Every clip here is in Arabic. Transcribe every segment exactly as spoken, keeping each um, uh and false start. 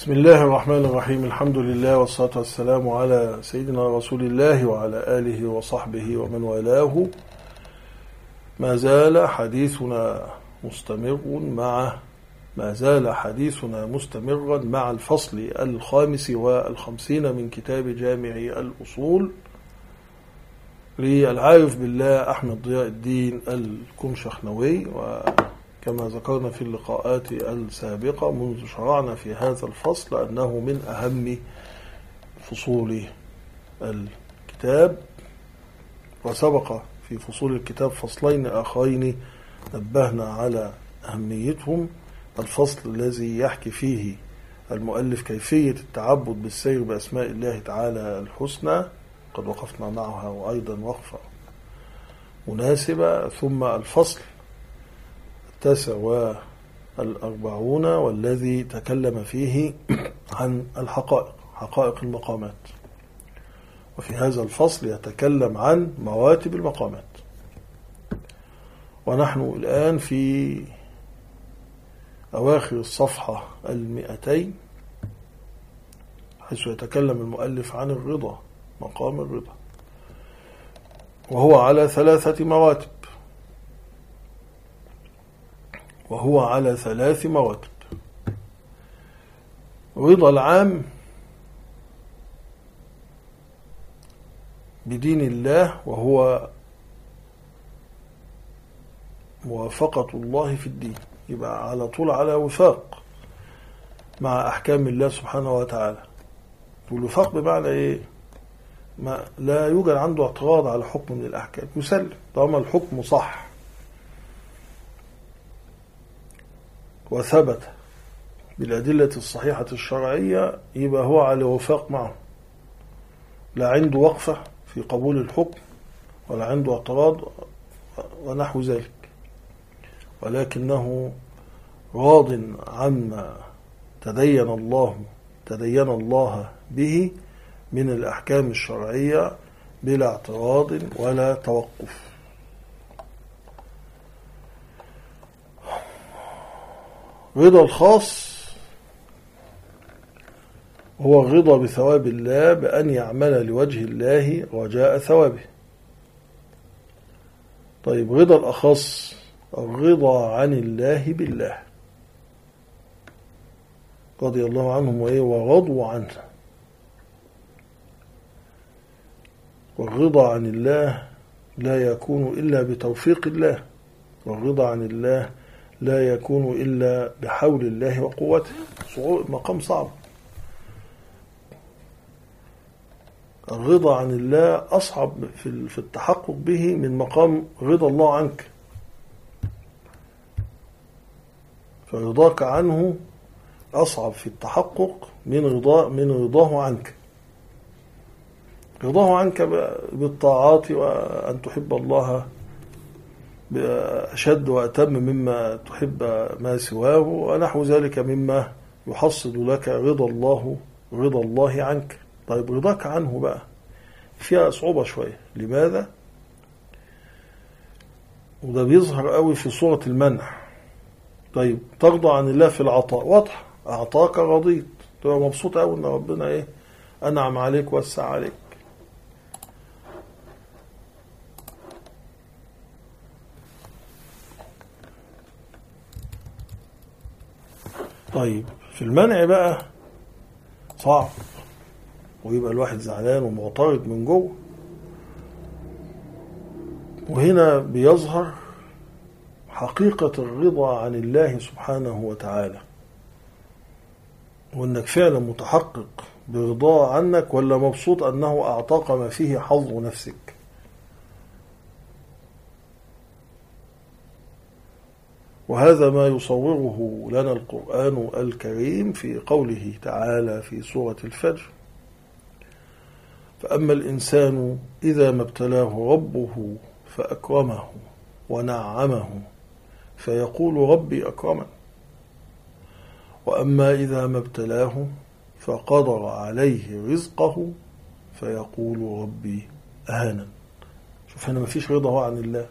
بسم الله الرحمن الرحيم. الحمد لله والصلاة والسلام على سيدنا رسول الله وعلى آله وصحبه ومن والاه. ما زال حديثنا مستمر مع ما زال حديثنا مستمرا مع الفصل الخامس والخمسين من كتاب جامع الأصول للعارف بالله أحمد ضياء الدين الكمشخنوي. وكما ذكرنا في اللقاءات السابقة منذ شرعنا في هذا الفصل أنه من أهم فصول الكتاب، وسبق في فصول الكتاب فصلين آخرين نبهنا على أهميتهم. الفصل الذي يحكي فيه المؤلف كيفية التعبد بالسير بأسماء الله تعالى الحسنى، قد وقفنا معها وأيضا وقفة مناسبة. ثم الفصل التاسع والأربعون والذي تكلم فيه عن الحقائق، حقائق المقامات، وفي هذا الفصل يتكلم عن مراتب المقامات. ونحن الآن في أواخر الصفحة المئتين، حيث يتكلم المؤلف عن الرضا، مقام الرضا، وهو على ثلاثة مراتب وهو على ثلاث مراتب. رضا العام بدين الله، وهو موافقة الله في الدين، يبقى على طول على وفاق مع أحكام الله سبحانه وتعالى. والوفاق بمعنى إيه؟ ما لا يوجد عنده اعتراض على حكم من الأحكام، يسلم طالما الحكم صح وثبت بالأدلة الصحيحة الشرعية، يبقى هو على وفاق معه، لا عنده وقفة في قبول الحكم ولا عنده اعتراض ونحو ذلك، ولكنه راض عما تدين الله تدين الله به من الأحكام الشرعية بلا اعتراض ولا توقف. رضا الخاص هو الرضا بثواب الله، بأن يعمل لوجه الله رجاء ثوابه. طيب، رضا الأخص الرضا عن الله بالله، رضي الله عنهم وإيه ورضوا عنه. والرضا عن الله لا يكون إلا بتوفيق الله، والرضا عن الله لا يكون إلا بحول الله وقوته. مقام صعب. الرضا عن الله أصعب في التحقق به من مقام رضا الله عنك، فرضاك عنه أصعب في التحقق من رضا من رضاه عنك. رضاه عنك بالطاعات، وأن تحب الله أشد وأتم مما تحب ما سواه، ونحو ذلك مما يحصل لك رضا الله رضا الله عنك. طيب، رضاك عنه بقى فيها صعوبة شوية. لماذا؟ وده بيظهر قوي في صورة المنح. طيب، ترضى عن الله في العطاء، واضح، أعطاك رضيت، تبقى مبسوط قوي إن ربنا إيه أنعم عليك ووسع عليك. طيب، في المنع بقى صعب، ويبقى الواحد زعلان ومعترض من جوه. وهنا بيظهر حقيقة الرضا عن الله سبحانه وتعالى، وانك فعلا متحقق برضاه عنك، ولا مبسوط انه اعطاك ما فيه حظ نفسك. وهذا ما يصوره لنا القرآن الكريم في قوله تعالى في سورة الفجر: فأما الإنسان إذا ما ابتلاه ربه فأكرمه ونعمه فيقول ربي أكرمن، وأما إذا ما ابتلاه فقدر عليه رزقه فيقول ربي أهانن. شوف هنا مفيش رضا عن الله.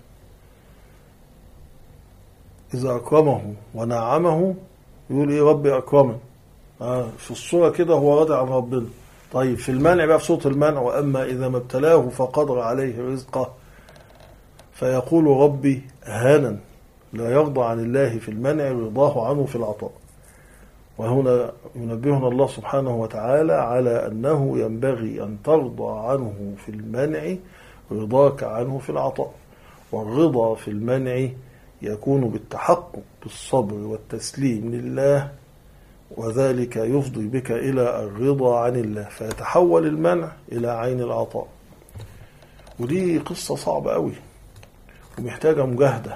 إذا أكرمه ونعمه يقول إيه؟ ربي أكرمن. آه في الصورة كده هو راضي عن ربنا. طيب في المنع بقى، في صورة المنع: وأما إذا ما ابتلاه فقدر عليه رزقه فيقول ربي أهانا. لا يرضى عن الله في المنع رضاه عنه في العطاء. وهنا ينبهنا الله سبحانه وتعالى على أنه ينبغي أن ترضى عنه في المنع رضاك عنه في العطاء. والرضا في المنع يكون بالتحقق بالصبر والتسليم لله، وذلك يفضي بك إلى الرضا عن الله، فيتحول المنع إلى عين العطاء. ودي قصة صعبة قوي ومحتاجة مجاهدة.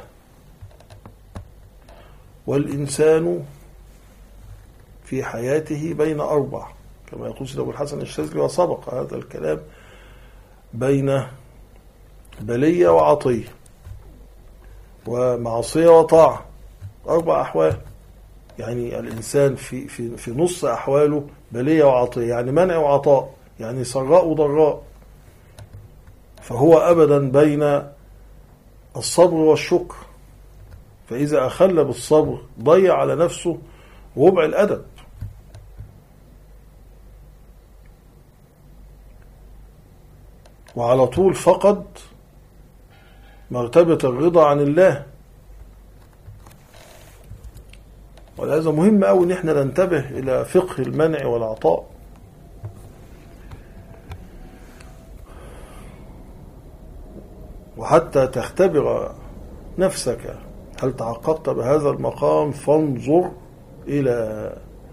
والإنسان في حياته بين أربع، كما يقول سيد أبو الحسن الشاذلي وسبق هذا الكلام، بين بلية وعطية ومعصية وطاعة. أربع أحوال. يعني الإنسان في, في, في نص أحواله بلية وعطية، يعني منع وعطاء، يعني سراء وضراء. فهو أبدا بين الصبر والشكر. فإذا أخل بالصبر ضيع على نفسه ربع الأدب. وعلى طول فقد مرتبة الرضا عن الله. ولهذا مهم أوي إن احنا ننتبه إلى فقه المنع والعطاء. وحتى تختبر نفسك هل تحققت بهذا المقام، فانظر إلى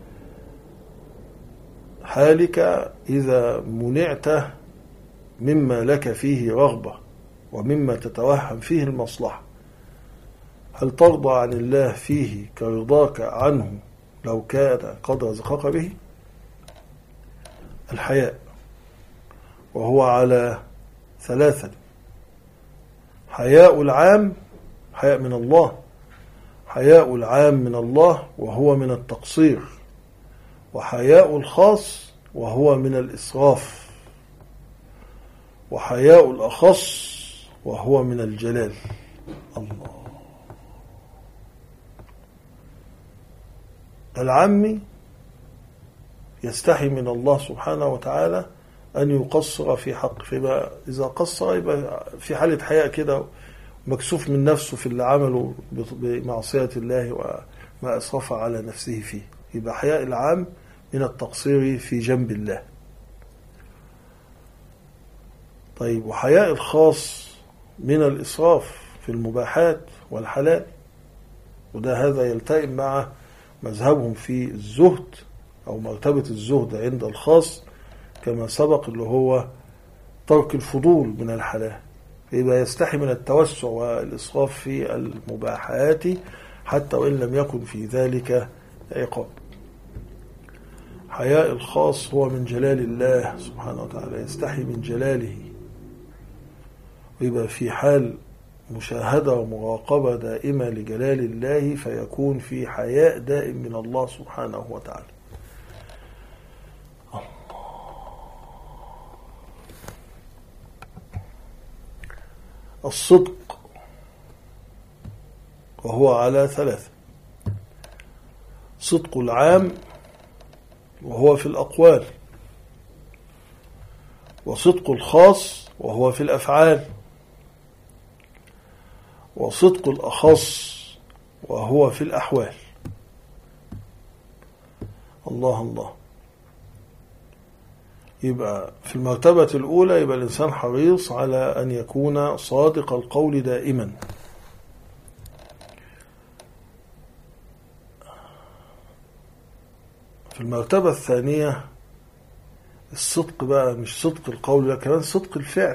حالك إذا منعت مما لك فيه رغبة ومما تتوهم فيه المصلحة. هل ترضى عن الله فيه كرضاك عنه لو كان قد رزقك به؟ الحياء، وهو على ثلاثة: حياء العام، حياء من الله، حياء العام من الله وهو من التقصير، وحياء الخاص وهو من الإسراف، وحياء الأخص وهو من الجلال. الله. العامي يستحي من الله سبحانه وتعالى أن يقصر في حق، فيبقى إذا قصر يبقى في حالة حياء كده، مكسوف من نفسه في اللي عمله بمعصية الله وما أسرف على نفسه فيه. يبقى حياء العام من التقصير في جنب الله. طيب، وحياء الخاص من الإسراف في المباحات والحلال. وده هذا يلتئم مع مذهبهم في الزهد أو مرتبة الزهد عند الخاص كما سبق، اللي هو ترك الفضول من الحلال. يبقى يستحي من التوسع والإسراف في المباحات حتى وإن لم يكن في ذلك عقاب. حياء الخاص هو من جلال الله سبحانه وتعالى، يستحي من جلاله، ويبقى في حال مشاهدة ومراقبة دائمة لجلال الله، فيكون في حياء دائم من الله سبحانه وتعالى. الصدق، وهو على ثلاثة: صدق العام وهو في الأقوال، وصدق الخاص وهو في الأفعال، وصدق الأخص وهو في الأحوال. الله الله. يبقى في المرتبة الأولى يبقى الإنسان حريص على أن يكون صادق القول دائما. في المرتبة الثانية الصدق بقى مش صدق القول، لا كمان صدق الفعل.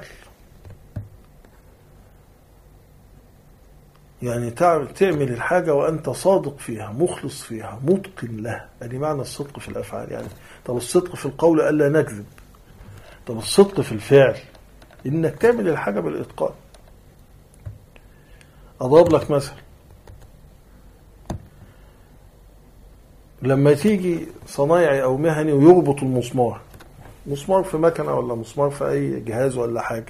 يعني تعمل الحاجة وأنت صادق فيها، مخلص فيها، متقن لها. يعني معنى الصدق في الأفعال. يعني طب الصدق في القول ألا نكذب، طب الصدق في الفعل إنك تعمل الحاجة بالإتقان. أضرب لك مثل: لما تيجي صنايعي أو مهني ويربط المسمار، مسمار في مكنة ولا مسمار في أي جهاز ولا حاجة،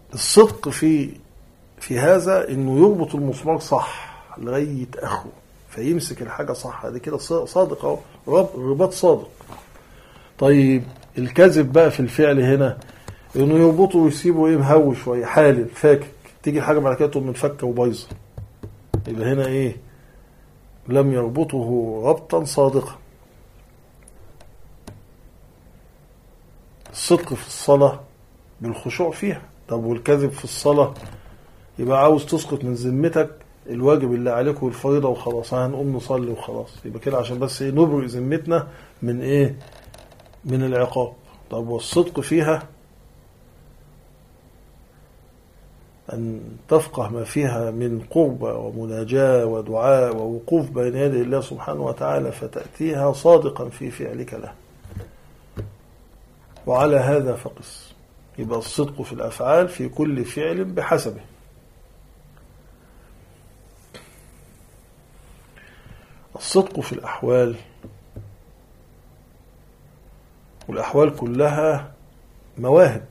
الصدق في في هذا إنه يربط المسمار صح لغاية آخره فيمسك الحاجة صح. دي كده صادق اهو، رباط صادق. طيب الكذب بقى في الفعل هنا انه يربطه ويسيبه ايه مهوش شويه حالل فاكك، تيجي الحاجه بعد كده تقوم منفكه وبايظه، يبقى هنا ايه؟ لم يربطه ربطا صادقا. الصدق في الصلاه بالخشوع فيها. طب والكذب في الصلاه؟ يبقى عاوز تسقط من ذمتك الواجب اللي عليك والفريضه وخلاص، هنقوم نصلي وخلاص، يبقى كده عشان بس ايه نبرئ ذمتنا من ايه؟ من العقاب. طب والصدق فيها أن تفقه ما فيها من قربة ومناجاة ودعاء ووقوف بين يدي الله سبحانه وتعالى، فتأتيها صادقا في فعلك له. وعلى هذا فقس. يبقى الصدق في الأفعال في كل فعل بحسبه. الصدق في الأحوال، والأحوال كلها مواهب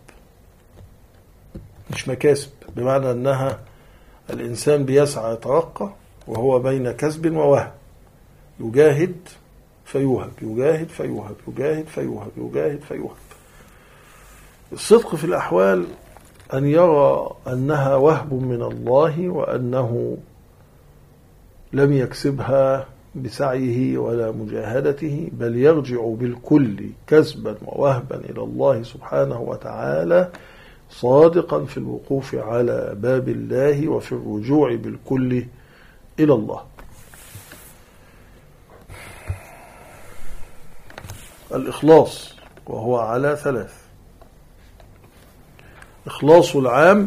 مش مكاسب، بمعنى أنها الإنسان بيسعى يترقى وهو بين كسب ووهب، يجاهد فيوهب، يجاهد فيوهب، يجاهد فيوهب، يجاهد فيوهب. الصدق في الأحوال أن يرى أنها وهب من الله، وأنه لم يكسبها بسعيه ولا مجاهدته، بل يرجع بالكل كسبا ووهبا إلى الله سبحانه وتعالى، صادقا في الوقوف على باب الله وفي الرجوع بالكل إلى الله. الإخلاص وهو على ثلاث: إخلاص العام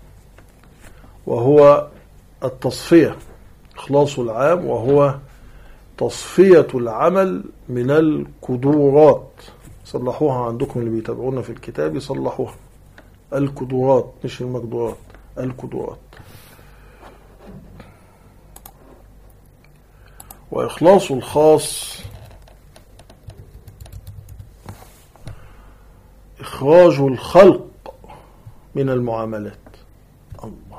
وهو التصفية، إخلاص العام وهو تصفية العمل من الكدورات. صلحوها عندكم اللي بيتابعونا في الكتاب، يصلحوها، الكدورات مش المقدورات، الكدورات. وإخلاص الخاص إخراج الخلق من المعاملات. الله.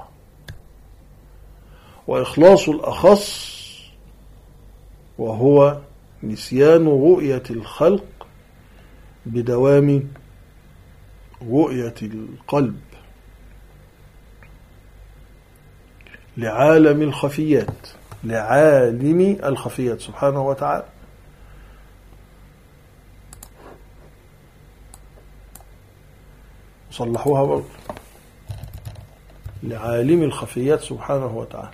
وإخلاص الأخص وهو نسيان رؤية الخلق بدوام رؤية القلب لعالم الخفيات، لعالم الخفيات سبحانه وتعالى. صلحوها برضه، لعالم الخفيات سبحانه وتعالى.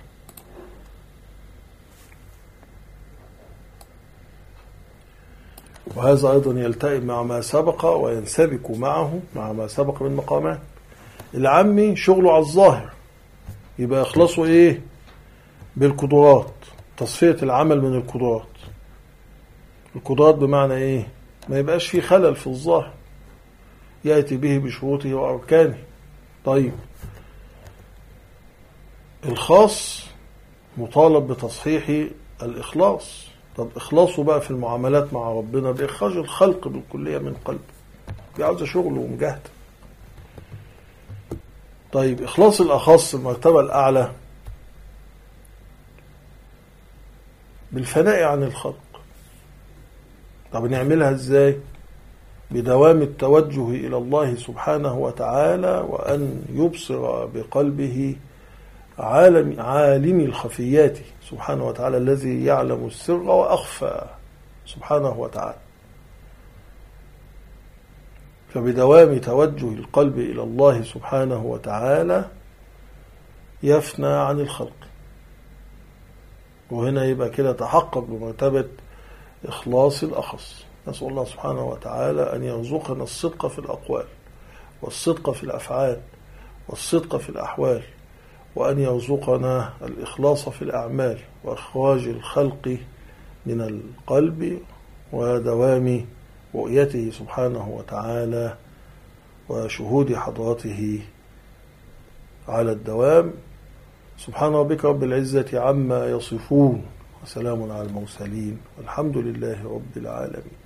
وهذا أيضا يلتئم مع ما سبق وينسبك معه مع ما سبق من مقامات. العمي شغله على الظاهر، يبقى يخلصوا إيه؟ بالقدرات، تصفية العمل من القدرات. القدرات بمعنى إيه؟ ما يبقاش فيه خلل في الظاهر، يأتي به بشروطه وأركانه. طيب الخاص مطالب بتصحيح الإخلاص. طب إخلاصه بقى في المعاملات مع ربنا بإخراج الخلق بالكلية من قلبه، بيعوز شغله ومجاهد. طيب إخلاص الأخص المرتبة الأعلى بالفناء عن الخلق. طب نعملها إزاي؟ بدوام التوجه إلى الله سبحانه وتعالى، وأن يبصر بقلبه عالم عالم الخفيات سبحانه وتعالى، الذي يعلم السر وأخفى سبحانه وتعالى. فبدوام توجه القلب إلى الله سبحانه وتعالى يفنى عن الخلق. وهنا يبقى كده تحقق بمرتبة إخلاص الأخص. نسأل الله سبحانه وتعالى أن يرزقنا الصدق في الأقوال، والصدق في الأفعال، والصدق في الأحوال، وأن يرزقنا الإخلاص في الأعمال، وإخراج الخلق من القلب، ودوام رؤيته سبحانه وتعالى، وشهود حضرته على الدوام. سبحان ربك رب العزة عما يصفون، وسلام على المرسلين، والحمد لله رب العالمين.